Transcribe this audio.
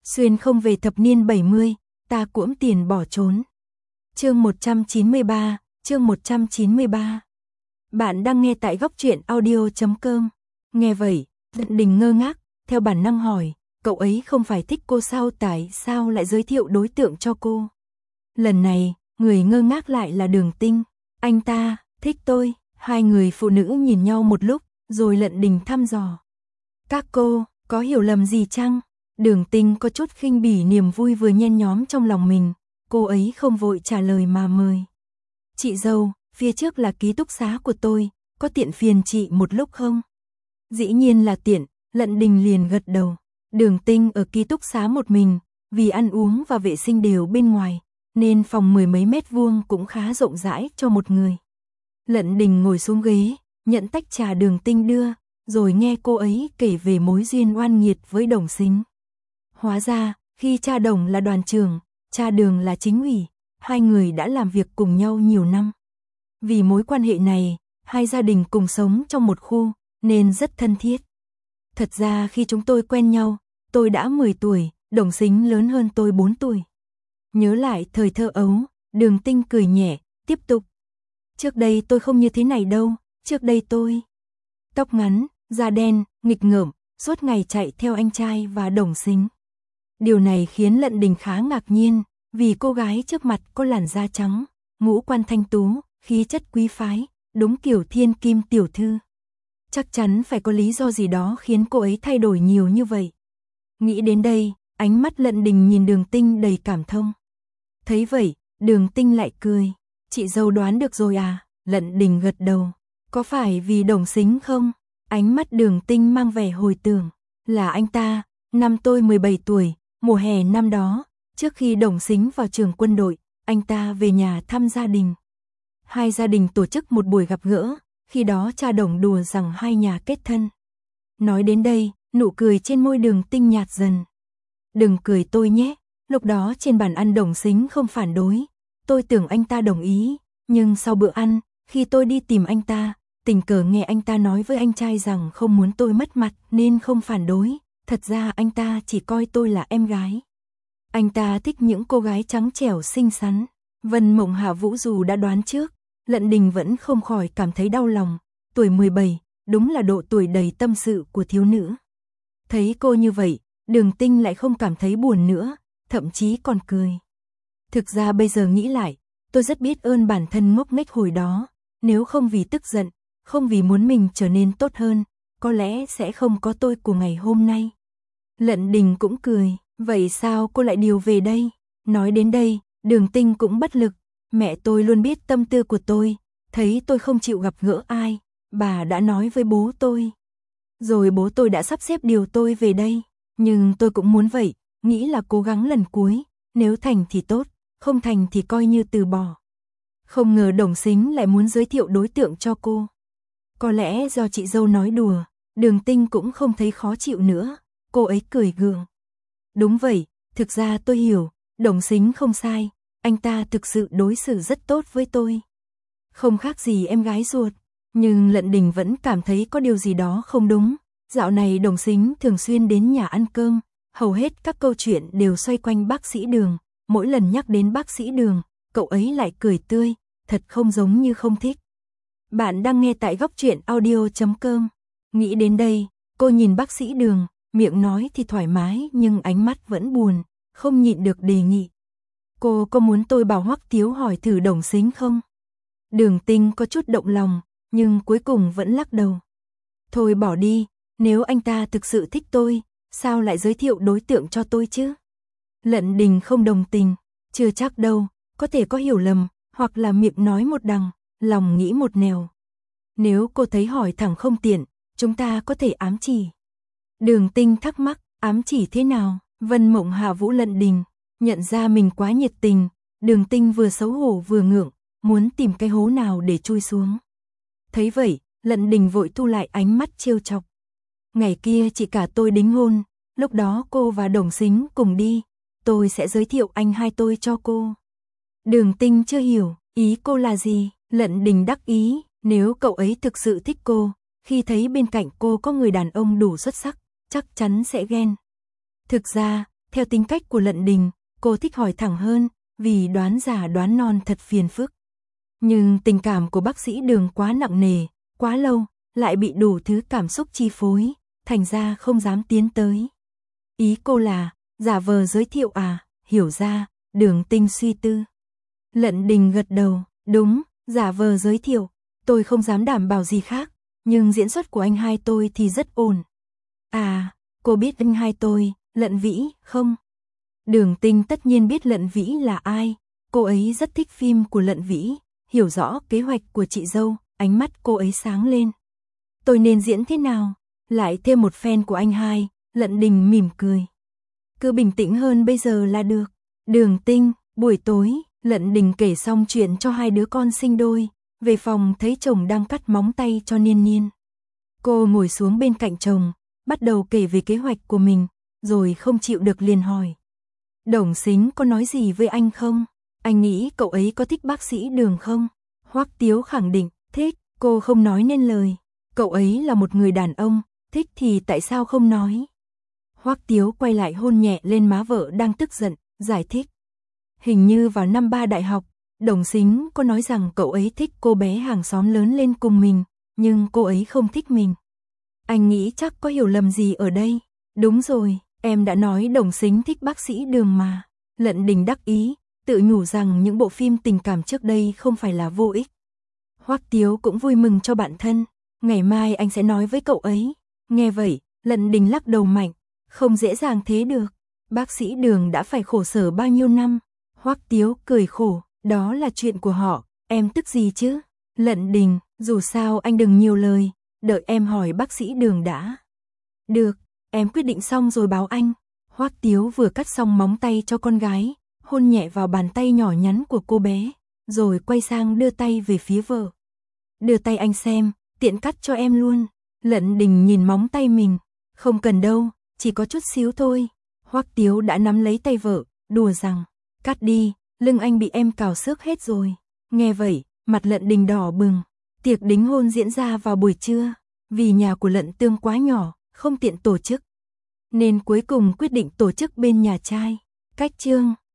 Xuyên không về thập niên 70, ta cuỗm tiền bỏ trốn. Chương 193, chương 193. Bạn đang nghe tại góc truyện audio.com. Nghe vậy, Lận Đình ngơ ngác, theo bản năng hỏi, cậu ấy không phải thích cô sao, tại sao lại giới thiệu đối tượng cho cô? Lần này, người ngơ ngác lại là Đường Tinh. Anh ta, thích tôi. Hai người phụ nữ nhìn nhau một lúc, rồi Lận Đình thăm dò. Các cô, có hiểu lầm gì chăng? Đường Tinh có chút khinh bỉ niềm vui vừa nhen nhóm trong lòng mình. Cô ấy không vội trả lời mà mời. Chị dâu, phía trước là ký túc xá của tôi, có tiện phiền chị một lúc không? Dĩ nhiên là tiện, Lận Đình liền gật đầu. Đường Tinh ở ký túc xá một mình, vì ăn uống và vệ sinh đều bên ngoài, nên phòng 10 mấy mét vuông cũng khá rộng rãi cho một người. Lận Đình ngồi xuống ghế, nhận tách trà Đường Tinh đưa, rồi nghe cô ấy kể về mối duyên oan nghiệt với Đồng Sính. Hóa ra, khi cha Đồng là đoàn trưởng, cha Đường là chính ủy, hai người đã làm việc cùng nhau nhiều năm. Vì mối quan hệ này, hai gia đình cùng sống trong một khu, nên rất thân thiết. Thật ra khi chúng tôi quen nhau, tôi đã 10 tuổi, Đồng Sính lớn hơn tôi 4 tuổi. Nhớ lại thời thơ ấu, Đường Tinh cười nhẹ, tiếp tục. Trước đây tôi không như thế này đâu, trước đây tôi tóc ngắn, da đen, nghịch ngợm, suốt ngày chạy theo anh trai và Đồng Sính. Điều này khiến Lận Đình khá ngạc nhiên, vì cô gái trước mặt có làn da trắng, ngũ quan thanh tú, khí chất quý phái, đúng kiểu thiên kim tiểu thư. Chắc chắn phải có lý do gì đó khiến cô ấy thay đổi nhiều như vậy. Nghĩ đến đây, ánh mắt Lận Đình nhìn Đường Tinh đầy cảm thông. Thấy vậy, Đường Tinh lại cười. Chị dâu đoán được rồi à? Lận Đình gật đầu. Có phải vì Đồng Sính không? Ánh mắt Đường Tinh mang vẻ hồi tưởng. Là anh ta, năm tôi 17 tuổi, mùa hè năm đó, trước khi Đồng Sính vào trường quân đội, anh ta về nhà thăm gia đình. Hai gia đình tổ chức một buổi gặp gỡ, khi đó cha Đồng đùa rằng hai nhà kết thân. Nói đến đây, nụ cười trên môi Đường Tinh nhạt dần. Đừng cười tôi nhé, lúc đó trên bàn ăn Đồng Sính không phản đối. Tôi tưởng anh ta đồng ý, nhưng sau bữa ăn, khi tôi đi tìm anh ta, tình cờ nghe anh ta nói với anh trai rằng không muốn tôi mất mặt nên không phản đối. Thật ra anh ta chỉ coi tôi là em gái. Anh ta thích những cô gái trắng trẻo xinh xắn. Vân Mộng Hạ Vũ dù đã đoán trước, Lận Đình vẫn không khỏi cảm thấy đau lòng. Tuổi 17, đúng là độ tuổi đầy tâm sự của thiếu nữ. Thấy cô như vậy, Đường Tinh lại không cảm thấy buồn nữa, thậm chí còn cười. Thực ra bây giờ nghĩ lại, tôi rất biết ơn bản thân ngốc nghếch hồi đó. Nếu không vì tức giận, không vì muốn mình trở nên tốt hơn, có lẽ sẽ không có tôi của ngày hôm nay. Lận Đình cũng cười, vậy sao cô lại điều về đây? Nói đến đây, Đường Tinh cũng bất lực. Mẹ tôi luôn biết tâm tư của tôi, thấy tôi không chịu gặp gỡ ai, bà đã nói với bố tôi. Rồi bố tôi đã sắp xếp điều tôi về đây, nhưng tôi cũng muốn vậy, nghĩ là cố gắng lần cuối, nếu thành thì tốt, không thành thì coi như từ bỏ. Không ngờ Đồng Sính lại muốn giới thiệu đối tượng cho cô. Có lẽ do chị dâu nói đùa, Đường Tinh cũng không thấy khó chịu nữa, cô ấy cười gượng. Đúng vậy, thực ra tôi hiểu, Đồng Sính không sai, anh ta thực sự đối xử rất tốt với tôi. Không khác gì em gái ruột, nhưng Lận Đình vẫn cảm thấy có điều gì đó không đúng. Dạo này Đồng Sính thường xuyên đến nhà ăn cơm, hầu hết các câu chuyện đều xoay quanh bác sĩ Đường. Mỗi lần nhắc đến bác sĩ Đường, cậu ấy lại cười tươi, thật không giống như không thích. Bạn đang nghe tại góc truyện audio.com. Nghĩ đến đây, cô nhìn bác sĩ Đường, miệng nói thì thoải mái nhưng ánh mắt vẫn buồn, không nhịn được đề nghị. Cô có muốn tôi bảo Hoắc Tiếu hỏi thử Đồng Sính không? Đường Tinh có chút động lòng, nhưng cuối cùng vẫn lắc đầu. Thôi bỏ đi, nếu anh ta thực sự thích tôi, sao lại giới thiệu đối tượng cho tôi chứ? Lận Đình không đồng tình, chưa chắc đâu, có thể có hiểu lầm, hoặc là miệng nói một đằng, lòng nghĩ một nẻo. Nếu cô thấy hỏi thẳng không tiện, chúng ta có thể ám chỉ. Đường Tinh thắc mắc, ám chỉ thế nào? Vân Mộng Hạ Vũ Lận Đình, nhận ra mình quá nhiệt tình, Đường Tinh vừa xấu hổ vừa ngượng, muốn tìm cái hố nào để chui xuống. Thấy vậy, Lận Đình vội thu lại ánh mắt trêu chọc. Ngày kia chị cả tôi đính hôn, lúc đó cô và Đồng Sính cùng đi, tôi sẽ giới thiệu anh hai tôi cho cô. Đường Tinh chưa hiểu, ý cô là gì? Lận Đình đắc ý, nếu cậu ấy thực sự thích cô, khi thấy bên cạnh cô có người đàn ông đủ xuất sắc, chắc chắn sẽ ghen. Thực ra, Theo tính cách của Lận Đình, cô thích hỏi thẳng hơn, vì đoán già đoán non thật phiền phức. Nhưng tình cảm của bác sĩ Đường quá nặng nề, quá lâu, lại bị đủ thứ cảm xúc chi phối, thành ra không dám tiến tới. Ý cô là, giả vờ giới thiệu à, hiểu ra, Đường Tinh suy tư. Lận Đình gật đầu, đúng, giả vờ giới thiệu, tôi không dám đảm bảo gì khác, nhưng diễn xuất của anh hai tôi thì rất ổn. À, cô biết anh hai tôi, Lận Vĩ, không? Đường Tinh tất nhiên biết Lận Vĩ là ai, cô ấy rất thích phim của Lận Vĩ, hiểu rõ kế hoạch của chị dâu, ánh mắt cô ấy sáng lên. Tôi nên diễn thế nào? Lại thêm một fan của anh hai, Lận Đình mỉm cười. Cứ bình tĩnh hơn bây giờ là được. Đường Tinh, buổi tối, Lận Đình kể xong chuyện cho hai đứa con sinh đôi, về phòng thấy chồng đang cắt móng tay cho Niên Niên. Cô ngồi xuống bên cạnh chồng, bắt đầu kể về kế hoạch của mình, rồi không chịu được liền hỏi. Đồng Sính có nói gì với anh không? Anh nghĩ cậu ấy có thích bác sĩ Đường không? Hoắc Tiếu khẳng định, thích, cô không nói nên lời. Cậu ấy là một người đàn ông, thích thì tại sao không nói? Hoắc Tiếu quay lại hôn nhẹ lên má vợ đang tức giận, giải thích. Hình như vào năm 3 đại học, Đồng Sính có nói rằng cậu ấy thích cô bé hàng xóm lớn lên cùng mình, nhưng cô ấy không thích mình. Anh nghĩ chắc có hiểu lầm gì ở đây. Đúng rồi, em đã nói Đồng Sính thích bác sĩ Đường mà. Lận Đình đắc ý, tự nhủ rằng những bộ phim tình cảm trước đây không phải là vô ích. Hoắc Tiếu cũng vui mừng cho bạn thân, ngày mai anh sẽ nói với cậu ấy. Nghe vậy, Lận Đình lắc đầu mạnh, không dễ dàng thế được. Bác sĩ Đường đã phải khổ sở bao nhiêu năm. Hoắc Tiếu cười khổ, đó là chuyện của họ, em tức gì chứ? Lận Đình, dù sao anh đừng nhiều lời, đợi em hỏi bác sĩ Đường đã. Được, em quyết định xong rồi báo anh. Hoắc Tiếu vừa cắt xong móng tay cho con gái, hôn nhẹ vào bàn tay nhỏ nhắn của cô bé, rồi quay sang đưa tay về phía vợ. Đưa tay anh xem, tiện cắt cho em luôn. Lận Đình nhìn móng tay mình, không cần đâu, chỉ có chút xíu thôi. Hoắc Tiếu đã nắm lấy tay vợ, đùa rằng, cắt đi, lưng anh bị em cào xước hết rồi. Nghe vậy, mặt Lận Đình đỏ bừng. Tiệc đính hôn diễn ra vào buổi trưa, vì nhà của Lận Tương quá nhỏ, không tiện tổ chức, nên cuối cùng quyết định tổ chức bên nhà trai. Cách chương